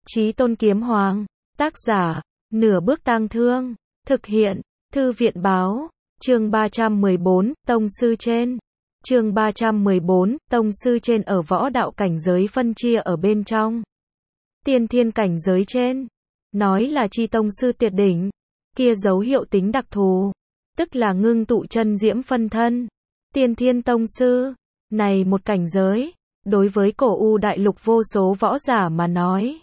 Chí Tôn Kiếm Hoàng, tác giả, Nửa Bước Tang Thương, thực hiện, Thư viện Báo, chương 314, Tông Sư Trên. Chương 314, Tông Sư Trên ở võ đạo cảnh giới phân chia ở bên trong. Tiên thiên cảnh giới trên, nói là chi tông sư tuyệt đỉnh, kia dấu hiệu tính đặc thù, tức là ngưng tụ chân diễm phân thân. Tiên thiên tông sư, này một cảnh giới, đối với cổ U đại lục vô số võ giả mà nói,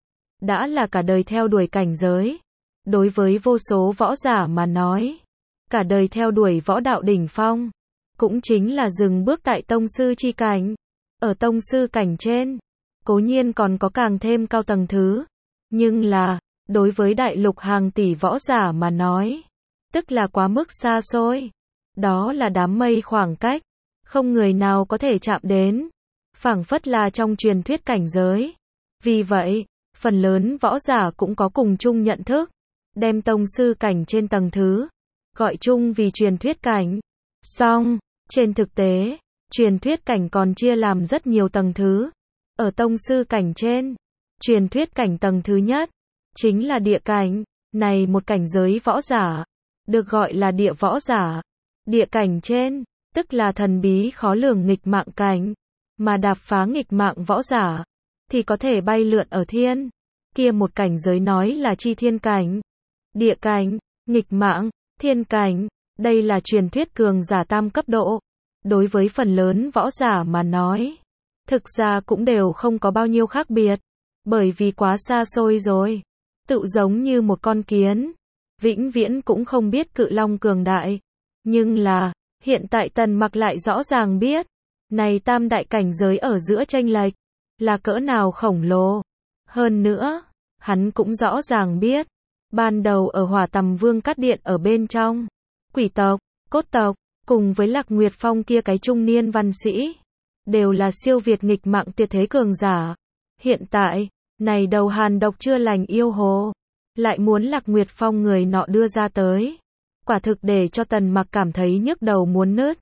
đã là cả đời theo đuổi cảnh giới. Đối với vô số võ giả mà nói, cả đời theo đuổi võ đạo đỉnh phong, cũng chính là dừng bước tại tông sư chi cảnh. Ở tông sư cảnh trên, cố nhiên còn có càng thêm cao tầng thứ, nhưng là, đối với đại lục hàng tỷ võ giả mà nói, tức là quá mức xa xôi. Đó là đám mây khoảng cách, không người nào có thể chạm đến, phảng phất là trong truyền thuyết cảnh giới. Vì vậy, phần lớn võ giả cũng có cùng chung nhận thức, đem tông sư cảnh trên tầng thứ, gọi chung vì truyền thuyết cảnh. Song, trên thực tế, truyền thuyết cảnh còn chia làm rất nhiều tầng thứ. Ở tông sư cảnh trên, truyền thuyết cảnh tầng thứ nhất, chính là địa cảnh, này một cảnh giới võ giả, được gọi là địa võ giả. Địa cảnh trên, tức là thần bí khó lường nghịch mạng cảnh, mà đạp phá nghịch mạng võ giả, thì có thể bay lượn ở thiên. Kia một cảnh giới nói là chi thiên cảnh. Địa cảnh, nghịch mạng, thiên cảnh, đây là truyền thuyết cường giả tam cấp độ. Đối với phần lớn võ giả mà nói, thực ra cũng đều không có bao nhiêu khác biệt, bởi vì quá xa xôi rồi. Tự giống như một con kiến, vĩnh viễn cũng không biết cự long cường đại. Nhưng là, hiện tại Tần Mặc lại rõ ràng biết, này tam đại cảnh giới ở giữa chênh lệch, là cỡ nào khổng lồ. Hơn nữa, hắn cũng rõ ràng biết, ban đầu ở Hỏa Tầm Vương Cát Điện ở bên trong, quỷ tộc, cốt tộc, cùng với Lạc Nguyệt Phong kia cái trung niên văn sĩ, đều là siêu việt nghịch mạng tuyệt thế cường giả. Hiện tại, này đầu hàn độc chưa lành yêu hồ, lại muốn Lạc Nguyệt Phong người nọ đưa ra tới. Quả thực để cho Tần Mặc cảm thấy nhức đầu muốn nứt.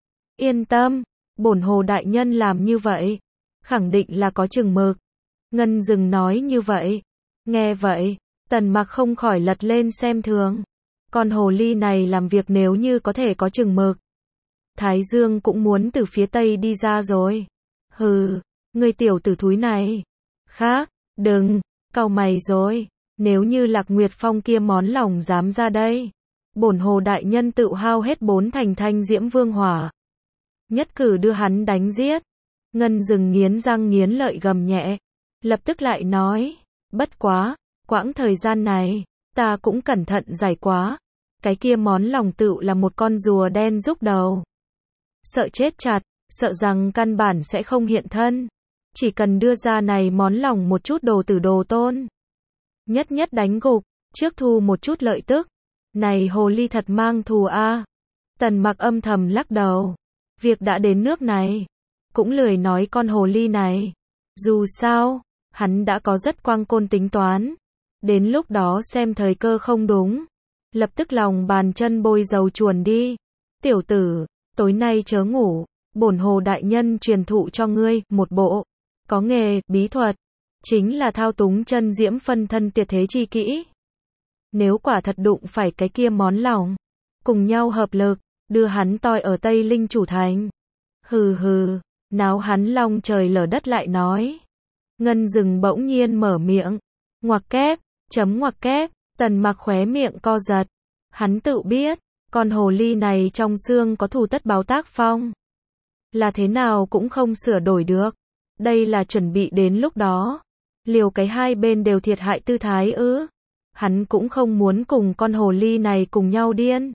Yên tâm, bổn hồ đại nhân làm như vậy, khẳng định là có chừng mực. Ngân Dừng nói như vậy. Nghe vậy, Tần Mặc không khỏi lật lên xem thường. Con hồ ly này làm việc nếu như có thể có chừng mực, Thái Dương cũng muốn từ phía tây đi ra rồi. Hừ, ngươi tiểu tử thúi này. Khác, đừng, cau mày rồi. Nếu như Lạc Nguyệt Phong kia món lòng dám ra đây, bổn hồ đại nhân tự hao hết 4 thành thanh diễm vương hỏa, nhất cử đưa hắn đánh giết. Ngân Dừng nghiến răng nghiến lợi gầm nhẹ, lập tức lại nói, bất quá, quãng thời gian này, ta cũng cẩn thận giải quá. Cái kia món lòng tựu là một con rùa đen rúc đầu. Sợ chết chặt, sợ rằng căn bản sẽ không hiện thân. Chỉ cần đưa ra này món lòng một chút đồ tử đồ tôn, nhất nhất đánh gục, trước thu một chút lợi tức. Này hồ ly thật mang thù a. Tần Mặc âm thầm lắc đầu. Việc đã đến nước này, cũng lười nói con hồ ly này. Dù sao, hắn đã có rất quang côn tính toán. Đến lúc đó xem thời cơ không đúng, lập tức lòng bàn chân bôi dầu chuồn đi. Tiểu tử, tối nay chớ ngủ, bổn hồ đại nhân truyền thụ cho ngươi một bộ có nghề bí thuật, chính là thao túng chân diễm phân thân tuyệt thế chi kỹ. Nếu quả thật đụng phải cái kia món lòng, cùng nhau hợp lực, đưa hắn toi ở Tây Linh chủ thành. Hừ hừ, náo hắn long trời lở đất lại nói. Ngân Dừng bỗng nhiên mở miệng. Ngoặc kép, chấm ngoặc kép. Tần Mặc khóe miệng co giật. Hắn tự biết, con hồ ly này trong xương có thù tất báo tác phong, là thế nào cũng không sửa đổi được. Đây là chuẩn bị đến lúc đó, liều cái hai bên đều thiệt hại tư thái ư. Hắn cũng không muốn cùng con hồ ly này cùng nhau điên.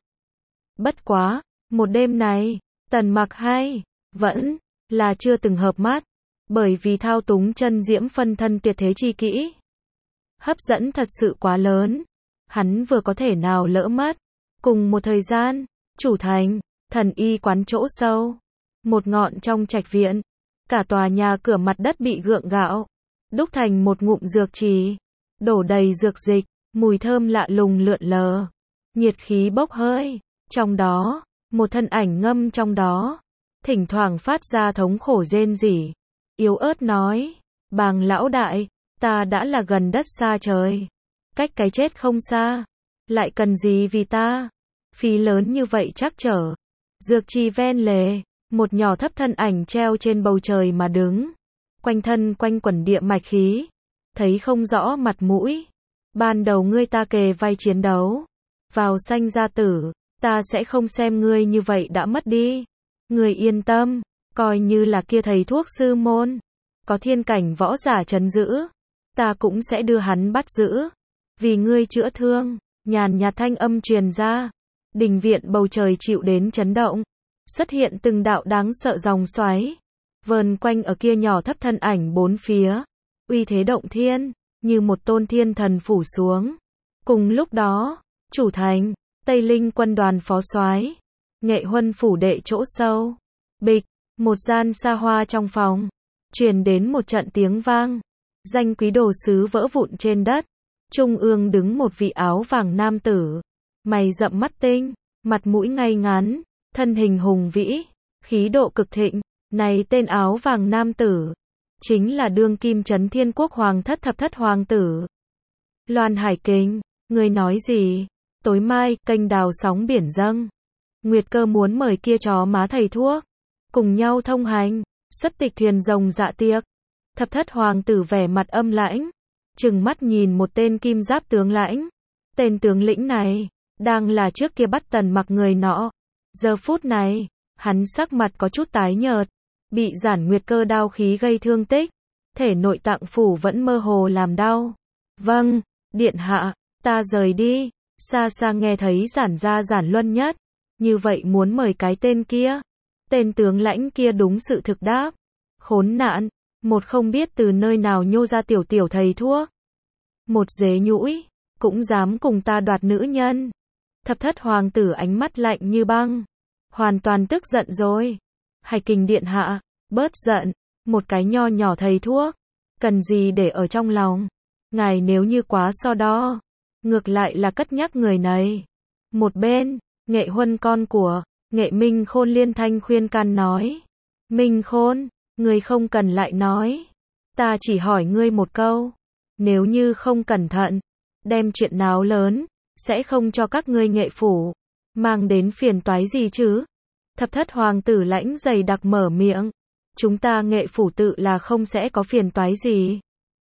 Bất quá, một đêm này, Tần Mặc hay vẫn là chưa từng hợp mắt, bởi vì thao túng chân diễm phân thân tuyệt thế chi kỹ, hấp dẫn thật sự quá lớn, hắn vừa có thể nào lỡ mất. Cùng một thời gian, chủ thành, Thần Y quán chỗ sâu, một ngọn trong trạch viện, cả tòa nhà cửa mặt đất bị gượng gạo, đúc thành một ngụm dược trì, đổ đầy dược dịch, mùi thơm lạ lùng lượn lờ, nhiệt khí bốc hơi, trong đó, một thân ảnh ngâm trong đó, thỉnh thoảng phát ra thống khổ rên rỉ, yếu ớt nói, Bàng lão đại, Ta đã là gần đất xa trời, cách cái chết không xa, lại cần gì vì ta, phí lớn như vậy chắc trở, dược trì ven lề, một nhỏ thấp thân ảnh treo trên bầu trời mà đứng, quanh thân quanh quẩn địa mạch khí, thấy không rõ mặt mũi, ban đầu ngươi ta kề vai chiến đấu, vào sanh ra tử, ta sẽ không xem ngươi như vậy đã mất đi, ngươi yên tâm, coi như là kia thầy thuốc sư môn, có thiên cảnh võ giả trấn giữ, ta cũng sẽ đưa hắn bắt giữ, vì ngươi chữa thương, nhàn nhạt thanh âm truyền ra, đình viện bầu trời chịu đến chấn động, xuất hiện từng đạo đáng sợ dòng xoáy, vờn quanh ở kia nhỏ thấp thân ảnh bốn phía, uy thế động thiên, như một tôn thiên thần phủ xuống. Cùng lúc đó, chủ thành, Tây Linh quân đoàn phó soái, Nghệ Huân phủ đệ chỗ sâu, bịch, một gian xa hoa trong phòng, truyền đến một trận tiếng vang, danh quý đồ sứ vỡ vụn trên đất, trung ương đứng một vị áo vàng nam tử, mày rậm mắt tinh, mặt mũi ngay ngắn, thân hình hùng vĩ, khí độ cực thịnh, này tên áo vàng nam tử, chính là đương kim Trấn Thiên Quốc Hoàng thất thập thất hoàng tử. Loan Hải Kinh, ngươi nói gì? Tối mai, kênh đào sóng biển dâng. Nguyệt Cơ muốn mời kia chó má thầy thuốc, cùng nhau thông hành, xuất tịch thuyền rồng dạ tiệc. Thập thất hoàng tử vẻ mặt âm lãnh, trừng mắt nhìn một tên kim giáp tướng lãnh. Tên tướng lĩnh này, đang là trước kia bắt Tần Mặc người nọ. Giờ phút này, hắn sắc mặt có chút tái nhợt, bị Giản Nguyệt Cơ đao khí gây thương tích, thể nội tạng phủ vẫn mơ hồ làm đau. Vâng, điện hạ, ta rời đi. Xa xa nghe thấy Giản gia Giản Luân Nhất, như vậy muốn mời cái tên kia. Tên tướng lãnh kia đúng sự thực đáp. Khốn nạn, một không biết từ nơi nào nhô ra tiểu tiểu thầy thuốc. Một dế nhũi, cũng dám cùng ta đoạt nữ nhân. Thập thất hoàng tử ánh mắt lạnh như băng, hoàn toàn tức giận rồi. Hải Kình điện hạ, bớt giận, một cái nho nhỏ thầy thuốc, cần gì để ở trong lòng. Ngài nếu như quá so đo, ngược lại là cất nhắc người này. Một bên, Nghệ Huân con của Nghệ Minh Khôn liên thanh khuyên can nói. Minh Khôn, ngươi không cần lại nói. Ta chỉ hỏi ngươi một câu. Nếu như không cẩn thận, đem chuyện náo lớn, sẽ không cho các ngươi Nghệ phủ mang đến phiền toái gì chứ? Thập thất hoàng tử lãnh dày đặc mở miệng. Chúng ta Nghệ phủ tự là không sẽ có phiền toái gì.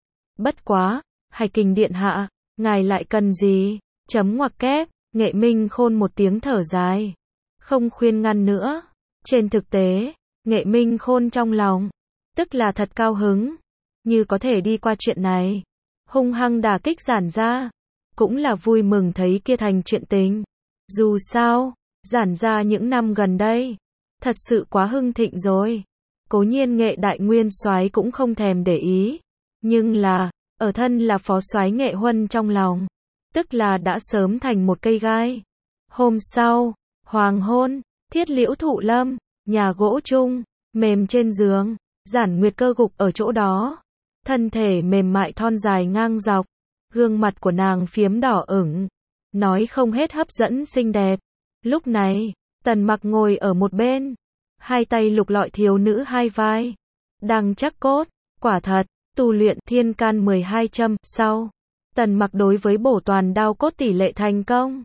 Bất quá, Hải Kình điện hạ, ngài lại cần gì? Chấm ngoặc kép, Nghệ Minh Khôn một tiếng thở dài. Không khuyên ngăn nữa. Trên thực tế, Nghệ Minh Khôn trong lòng, tức là thật cao hứng. Như có thể đi qua chuyện này, hung hăng đả kích Giản gia, cũng là vui mừng thấy kia thành chuyện tình. Dù sao, Giản gia những năm gần đây, thật sự quá hưng thịnh rồi. Cố nhiên Nghệ đại nguyên soái cũng không thèm để ý. Nhưng là, ở thân là phó soái Nghệ Huân trong lòng, tức là đã sớm thành một cây gai. Hôm sau, hoàng hôn, thiết liễu thụ lâm, nhà gỗ chung, mềm trên giường, Giản Nguyệt Cơ gục ở chỗ đó. Thân thể mềm mại thon dài ngang dọc, gương mặt của nàng phiếm đỏ ửng, nói không hết hấp dẫn xinh đẹp. Lúc này, Tần Mặc ngồi ở một bên, hai tay lục lọi thiếu nữ hai vai, đang chắc cốt, quả thật, tu luyện thiên can 12 châm, sau, Tần Mặc đối với bổ toàn đao cốt tỷ lệ thành công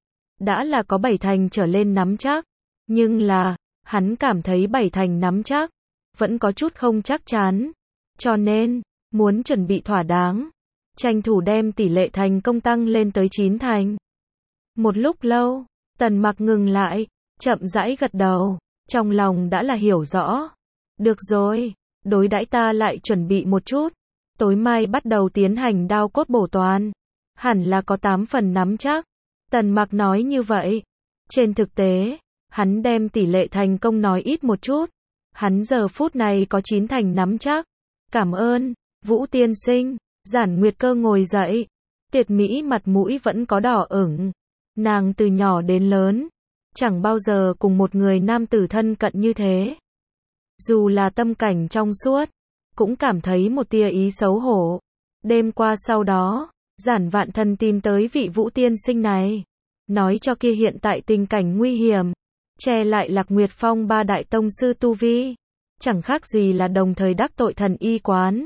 đã là có 7 thành trở lên nắm chắc, nhưng là, hắn cảm thấy 7 thành nắm chắc, vẫn có chút không chắc chắn, cho nên, muốn chuẩn bị thỏa đáng, tranh thủ đem tỷ lệ thành công tăng lên tới 9 thành. Một lúc lâu, Tần Mặc ngừng lại, chậm rãi gật đầu, trong lòng đã là hiểu rõ. Được rồi, đối đãi ta lại chuẩn bị một chút, tối mai bắt đầu tiến hành đao cốt bổ toàn, hẳn là có 8 phần nắm chắc. Tần Mặc nói như vậy, trên thực tế, hắn đem tỷ lệ thành công nói ít một chút, hắn giờ phút này có 9 thành nắm chắc. Cảm ơn, Vũ tiên sinh. Giản Nguyệt Cơ ngồi dậy, Tiệt mỹ mặt mũi vẫn có đỏ ửng. Nàng từ nhỏ đến lớn, chẳng bao giờ cùng một người nam tử thân cận như thế. Dù là tâm cảnh trong suốt, cũng cảm thấy một tia ý xấu hổ. Đêm qua sau đó, Giản Vạn Thần tìm tới vị Vũ tiên sinh này, nói cho kia hiện tại tình cảnh nguy hiểm, che lại Lạc Nguyệt Phong ba đại tông sư tu vi, chẳng khác gì là đồng thời đắc tội thần y quán.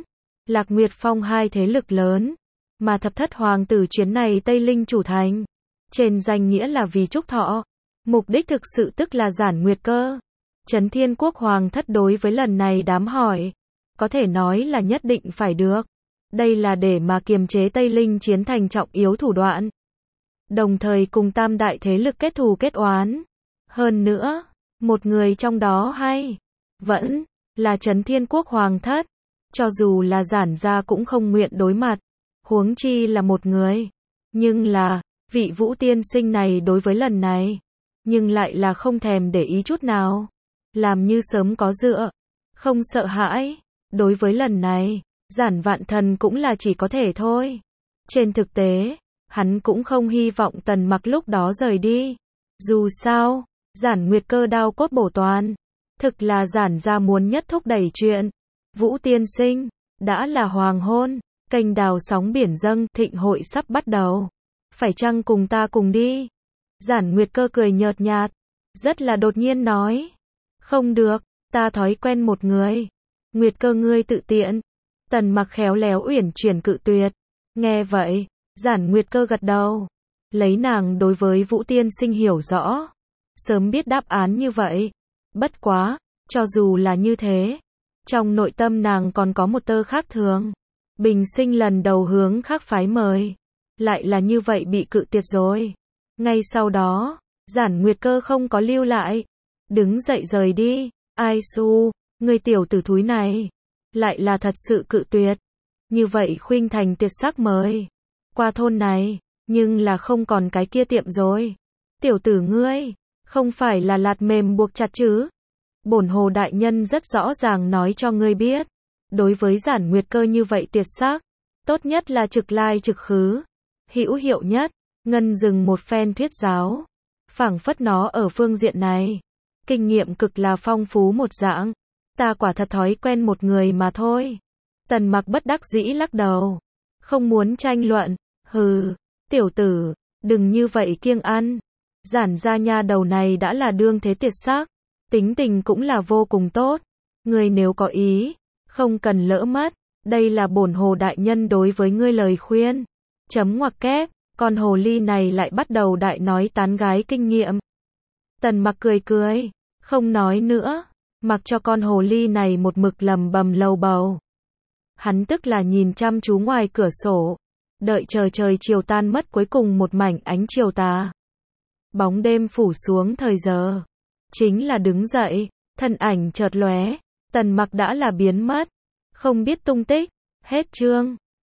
Lạc Nguyệt Phong hai thế lực lớn, mà thập thất hoàng tử chuyến này Tây Linh chủ thành. Trên danh nghĩa là vì chúc thọ, mục đích thực sự tức là giản nguyệt cơ. Chấn Thiên Quốc hoàng thất đối với lần này đám hỏi, có thể nói là nhất định phải được. Đây là để mà kiềm chế Tây Linh chiến thành trọng yếu thủ đoạn. Đồng thời cùng tam đại thế lực kết thù kết oán. Hơn nữa, một người trong đó hay vẫn là Chấn Thiên Quốc hoàng thất. Cho dù là giản gia cũng không nguyện đối mặt, huống chi là một người. Nhưng là, vị Vũ tiên sinh này đối với lần này, nhưng lại là không thèm để ý chút nào. Làm như sớm có dựa, không sợ hãi. Đối với lần này, giản vạn thần cũng là chỉ có thể thôi. Trên thực tế, hắn cũng không hy vọng Tần Mặc lúc đó rời đi. Dù sao, giản nguyệt cơ đao cốt bổ toàn. Thực là giản gia muốn nhất thúc đẩy chuyện. Vũ tiên sinh, đã là hoàng hôn, kênh đào sóng biển dâng, thịnh hội sắp bắt đầu. Phải chăng cùng ta cùng đi? Giản nguyệt cơ cười nhợt nhạt, rất là đột nhiên nói. Không được, ta thói quen một người. Nguyệt cơ ngươi tự tiện. Tần Mặc khéo léo uyển chuyển cự tuyệt. Nghe vậy, giản nguyệt cơ gật đầu. Lấy nàng đối với Vũ tiên sinh hiểu rõ, sớm biết đáp án như vậy. Bất quá, cho dù là như thế, trong nội tâm nàng còn có một tơ khác thường. Bình sinh lần đầu hướng khác phái mời, lại là như vậy bị cự tuyệt rồi. Ngay sau đó, giản nguyệt cơ không có lưu lại, đứng dậy rời đi. Ai su, người tiểu tử thúi này, lại là thật sự cự tuyệt. Như vậy khuynh thành tuyệt sắc mời qua thôn này, nhưng là không còn cái kia tiệm rồi. Tiểu tử ngươi, không phải là lạt mềm buộc chặt chứ? Bổn hồ đại nhân rất rõ ràng nói cho ngươi biết, đối với giản nguyệt cơ như vậy tuyệt sắc, tốt nhất là trực lai trực khứ. Hữu hiệu nhất, ngân dừng một phen thuyết giáo, phảng phất nó ở phương diện này, kinh nghiệm cực là phong phú một dạng. Ta quả thật thói quen một người mà thôi. Tần Mặc bất đắc dĩ lắc đầu, không muốn tranh luận. Hừ, tiểu tử, đừng như vậy kiêng ăn. Giản gia nha đầu này đã là đương thế tuyệt sắc, tính tình cũng là vô cùng tốt. Ngươi nếu có ý, không cần lỡ mất. Đây là bổn hồ đại nhân đối với ngươi lời khuyên. Chấm ngoặc kép, con hồ ly này lại bắt đầu đại nói tán gái kinh nghiệm. Tần Mặc cười cười, không nói nữa, mặc cho con hồ ly này một mực lầm bầm lầu bầu. Hắn tức là nhìn chăm chú ngoài cửa sổ, đợi chờ trời chiều tan mất, cuối cùng một mảnh ánh chiều tà. Bóng đêm phủ xuống thời giờ, chính là đứng dậy, thân ảnh chợt lóe, Tần Mặc đã là biến mất, không biết tung tích. Hết chương.